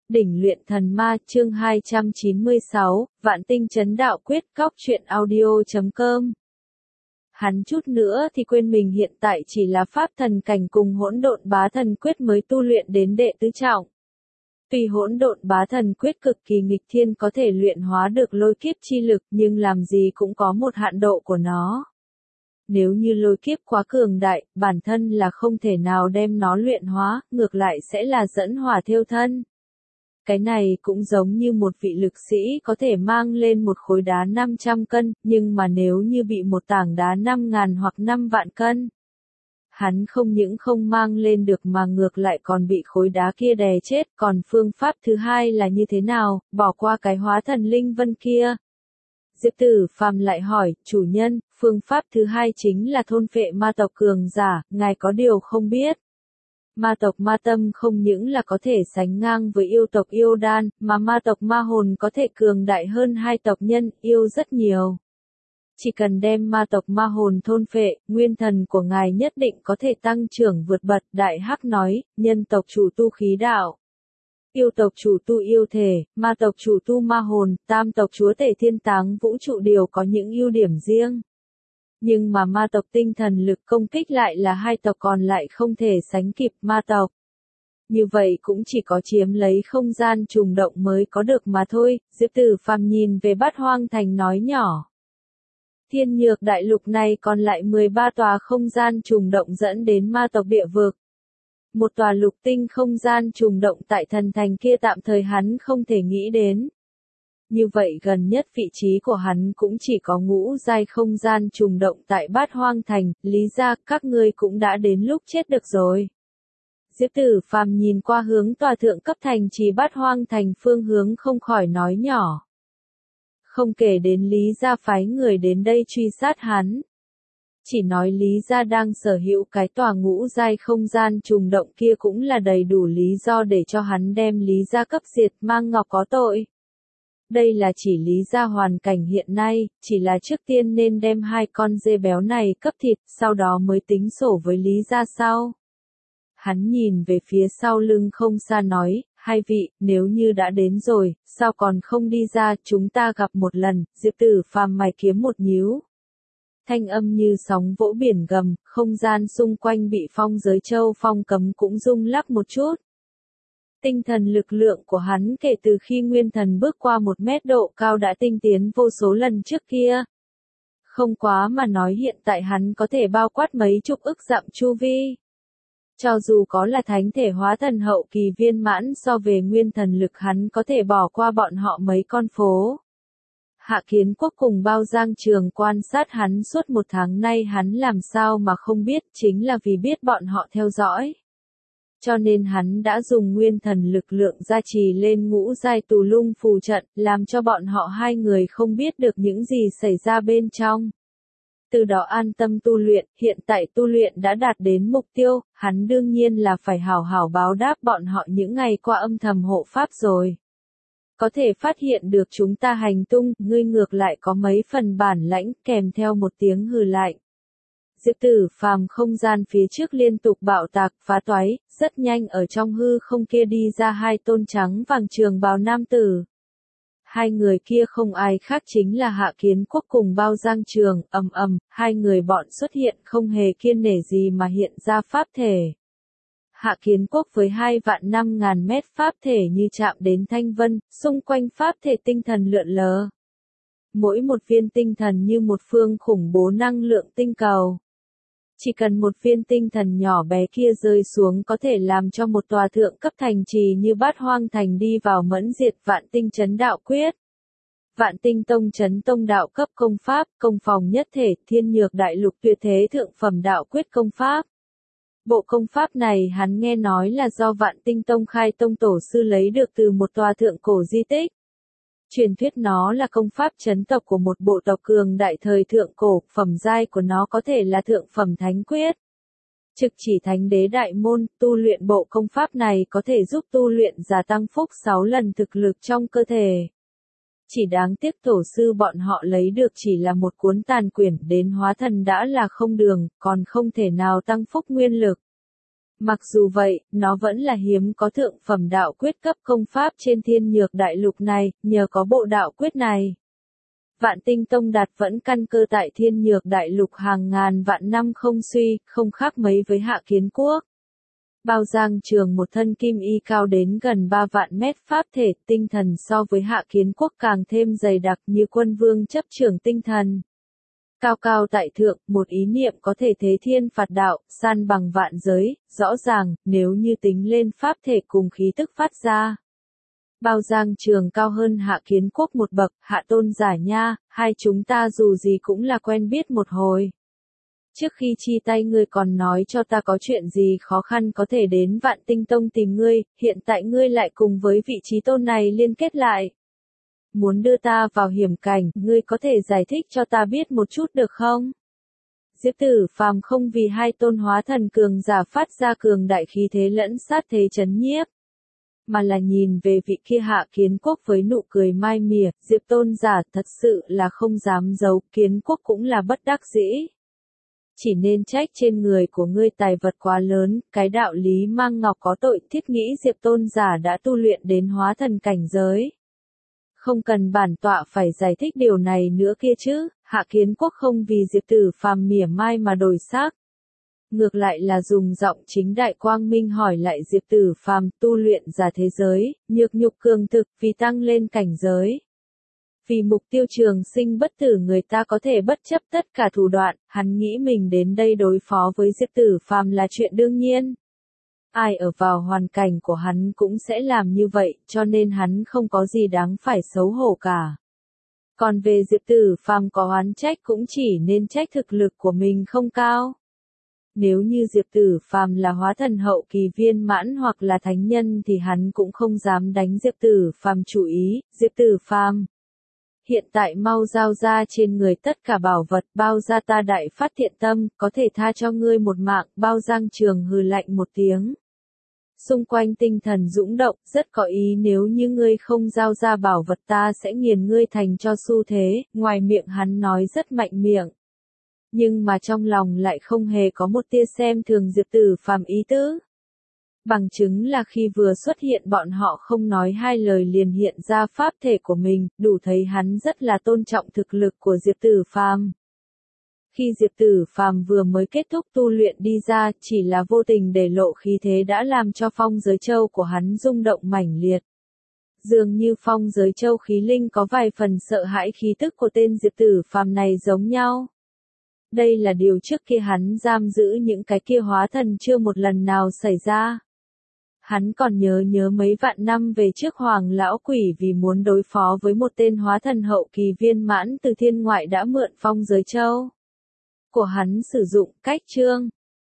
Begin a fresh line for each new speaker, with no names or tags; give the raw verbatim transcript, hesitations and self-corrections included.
Đỉnh luyện thần ma chương hai trăm chín mươi sáu, Vạn tinh chấn đạo quyết. Cóc truyện audio chấm com. Hắn chút nữa thì quên mình hiện tại chỉ là pháp thần cảnh cùng hỗn độn bá thần quyết mới tu luyện đến đệ tứ trọng. Tuy hỗn độn bá thần quyết cực kỳ nghịch thiên có thể luyện hóa được lôi kiếp chi lực nhưng làm gì cũng có một hạn độ của nó. Nếu như lôi kiếp quá cường đại, bản thân là không thể nào đem nó luyện hóa, ngược lại sẽ là dẫn hỏa thiêu thân. Cái này cũng giống như một vị lực sĩ có thể mang lên một khối đá năm trăm cân, nhưng mà nếu như bị một tảng đá năm ngàn hoặc năm vạn cân, hắn không những không mang lên được mà ngược lại còn bị khối đá kia đè chết. Còn phương pháp thứ hai là như thế nào, bỏ qua cái hóa thần linh vân kia? Diệp Tử Phàm lại hỏi, chủ nhân, phương pháp thứ hai chính là thôn phệ ma tộc cường giả, ngài có điều không biết. Ma tộc ma tâm không những là có thể sánh ngang với yêu tộc yêu đan, mà ma tộc ma hồn có thể cường đại hơn hai tộc nhân yêu rất nhiều. Chỉ cần đem ma tộc ma hồn thôn phệ, nguyên thần của ngài nhất định có thể tăng trưởng vượt bậc. Đại Hắc nói, nhân tộc chủ tu khí đạo, yêu tộc chủ tu yêu thể, ma tộc chủ tu ma hồn, tam tộc chúa tể thiên táng vũ trụ đều có những ưu điểm riêng. Nhưng mà ma tộc tinh thần lực công kích lại là hai tộc còn lại không thể sánh kịp ma tộc. Như vậy cũng chỉ có chiếm lấy không gian trùng động mới có được mà thôi. Diệp Tử Phàm nhìn về Bát Hoang Thành nói nhỏ. Thiên Nhược đại lục này còn lại mười ba tòa không gian trùng động dẫn đến ma tộc địa vực. Một tòa lục tinh không gian trùng động tại thần thành kia tạm thời hắn không thể nghĩ đến. Như vậy gần nhất vị trí của hắn cũng chỉ có ngũ giai không gian trùng động tại Bát Hoang Thành. Lý ra các ngươi cũng đã đến lúc chết được rồi. Diệp Tử Phàm nhìn qua hướng tòa thượng cấp thành trì Bát Hoang Thành phương hướng không khỏi nói nhỏ. Không kể đến Lý gia phái người đến đây truy sát hắn. Chỉ nói Lý gia đang sở hữu cái tòa ngũ giai không gian trùng động kia cũng là đầy đủ lý do để cho hắn đem Lý gia cấp diệt, mang ngọc có tội. Đây là chỉ Lý gia hoàn cảnh hiện nay, chỉ là trước tiên nên đem hai con dê béo này cấp thịt, sau đó mới tính sổ với Lý gia sau. Hắn nhìn về phía sau lưng không xa nói, hai vị, nếu như đã đến rồi, sao còn không đi ra, chúng ta gặp một lần. Diệp Tử Phàm mày kiếm một nhíu. Thanh âm như sóng vỗ biển gầm, không gian xung quanh bị phong giới châu phong cấm cũng rung lắc một chút. Tinh thần lực lượng của hắn kể từ khi nguyên thần bước qua một mét độ cao đã tinh tiến vô số lần trước kia. Không quá mà nói hiện tại hắn có thể bao quát mấy chục ức dặm chu vi. Cho dù có là thánh thể hóa thần hậu kỳ viên mãn so về nguyên thần lực hắn có thể bỏ qua bọn họ mấy con phố. Hạ Kiến Quốc cùng Bao Giang Trường quan sát hắn suốt một tháng nay hắn làm sao mà không biết chính là vì biết bọn họ theo dõi. Cho nên hắn đã dùng nguyên thần lực lượng gia trì lên ngũ giai tù lung phù trận, làm cho bọn họ hai người không biết được những gì xảy ra bên trong. Từ đó an tâm tu luyện, hiện tại tu luyện đã đạt đến mục tiêu, hắn đương nhiên là phải hảo hảo báo đáp bọn họ những ngày qua âm thầm hộ pháp rồi. Có thể phát hiện được chúng ta hành tung, ngươi ngược lại có mấy phần bản lãnh, kèm theo một tiếng hừ lạnh. Diệp Tử Phàm không gian phía trước liên tục bạo tạc, phá toái, rất nhanh ở trong hư không kia đi ra hai tôn trắng vàng trường bào nam tử. Hai người kia không ai khác chính là Hạ Kiến Quốc cùng Bao Giang Trường, ầm ầm, hai người bọn xuất hiện không hề kiêng nể gì mà hiện ra pháp thể. Hạ Kiến Quốc với hai vạn năm ngàn mét pháp thể như chạm đến thanh vân, xung quanh pháp thể tinh thần lượn lờ. Mỗi một viên tinh thần như một phương khủng bố năng lượng tinh cầu. Chỉ cần một viên tinh thần nhỏ bé kia rơi xuống có thể làm cho một tòa thượng cấp thành trì như Bát Hoang Thành đi vào mẫn diệt. Vạn tinh chấn đạo quyết. Vạn tinh tông chấn tông đạo cấp công pháp, công phòng nhất thể, thiên nhược đại lục tuyệt thế thượng phẩm đạo quyết công pháp. Bộ công pháp này hắn nghe nói là do Vạn tinh tông khai tông tổ sư lấy được từ một tòa thượng cổ di tích. Truyền thuyết nó là công pháp chấn tộc của một bộ tộc cường đại thời thượng cổ, phẩm giai của nó có thể là thượng phẩm thánh quyết. Trực chỉ thánh đế đại môn, tu luyện bộ công pháp này có thể giúp tu luyện giả tăng phúc sáu lần thực lực trong cơ thể. Chỉ đáng tiếc tổ sư bọn họ lấy được chỉ là một cuốn tàn quyển, đến hóa thần đã là không đường, còn không thể nào tăng phúc nguyên lực. Mặc dù vậy, nó vẫn là hiếm có thượng phẩm đạo quyết cấp công pháp trên thiên nhược đại lục này, nhờ có bộ đạo quyết này. Vạn Tinh Tông Đạt vẫn căn cơ tại thiên nhược đại lục hàng ngàn vạn năm không suy, không khác mấy với Hạ Kiến Quốc. Bao Giang Trường một thân kim y cao đến gần ba vạn mét pháp thể, tinh thần so với Hạ Kiến Quốc càng thêm dày đặc như quân vương chấp trưởng tinh thần. Cao cao tại thượng, một ý niệm có thể thế thiên phạt đạo, san bằng vạn giới, rõ ràng, nếu như tính lên pháp thể cùng khí tức phát ra. Bao Giang Trường cao hơn Hạ Kiến Quốc một bậc, Hạ tôn giả nha, hai chúng ta dù gì cũng là quen biết một hồi. Trước khi chi tay ngươi còn nói cho ta có chuyện gì khó khăn có thể đến Vạn Tinh Tông tìm ngươi, hiện tại ngươi lại cùng với vị trí tôn này liên kết lại. Muốn đưa ta vào hiểm cảnh, ngươi có thể giải thích cho ta biết một chút được không? Diệp Tử Phàm không vì hai tôn hóa thần cường giả phát ra cường đại khí thế lẫn sát thế chấn nhiếp, mà là nhìn về vị kia Hạ Kiến Quốc với nụ cười mai mỉa, Diệp tôn giả thật sự là không dám giấu, Kiến Quốc cũng là bất đắc dĩ. Chỉ nên trách trên người của ngươi tài vật quá lớn, cái đạo lý mang ngọc có tội, thiết nghĩ Diệp tôn giả đã tu luyện đến hóa thần cảnh giới. Không cần bản tọa phải giải thích điều này nữa kia chứ, Hạ Kiến Quốc không vì Diệp Tử Phàm mỉa mai mà đổi sắc. Ngược lại là dùng giọng chính đại quang minh hỏi lại Diệp Tử Phàm, tu luyện giả thế giới, nhược nhục cường thực vì tăng lên cảnh giới. Vì mục tiêu trường sinh bất tử người ta có thể bất chấp tất cả thủ đoạn, hắn nghĩ mình đến đây đối phó với Diệp Tử Phàm là chuyện đương nhiên. Ai ở vào hoàn cảnh của hắn cũng sẽ làm như vậy, cho nên hắn không có gì đáng phải xấu hổ cả. Còn về Diệp Tử Phàm có oán trách cũng chỉ nên trách thực lực của mình không cao. Nếu như Diệp Tử Phàm là hóa thần hậu kỳ viên mãn hoặc là thánh nhân thì hắn cũng không dám đánh Diệp Tử Phàm chủ ý, Diệp Tử Phàm. Hiện tại mau giao ra trên người tất cả bảo vật, bao ra ta đại phát thiện tâm, có thể tha cho ngươi một mạng, Bao Giang Trường hừ lạnh một tiếng. Xung quanh tinh thần dũng động, rất có ý nếu như ngươi không giao ra bảo vật ta sẽ nghiền ngươi thành cho xu thế, ngoài miệng hắn nói rất mạnh miệng. Nhưng mà trong lòng lại không hề có một tia xem thường Diệp Tử Phàm ý tứ. Bằng chứng là khi vừa xuất hiện bọn họ không nói hai lời liền hiện ra pháp thể của mình, đủ thấy hắn rất là tôn trọng thực lực của Diệp Tử Phàm. Khi Diệp Tử Phàm vừa mới kết thúc tu luyện đi ra, chỉ là vô tình để lộ khí thế đã làm cho phong giới châu của hắn rung động mãnh liệt. Dường như phong giới châu khí linh có vài phần sợ hãi khí tức của tên Diệp Tử Phàm này giống nhau. Đây là điều trước kia hắn giam giữ những cái kia hóa thần chưa một lần nào xảy ra. Hắn còn nhớ nhớ mấy vạn năm về trước Hoàng Lão Quỷ vì muốn đối phó với một tên hóa thần hậu kỳ viên mãn từ thiên ngoại đã mượn phong giới châu của hắn sử dụng cách trương.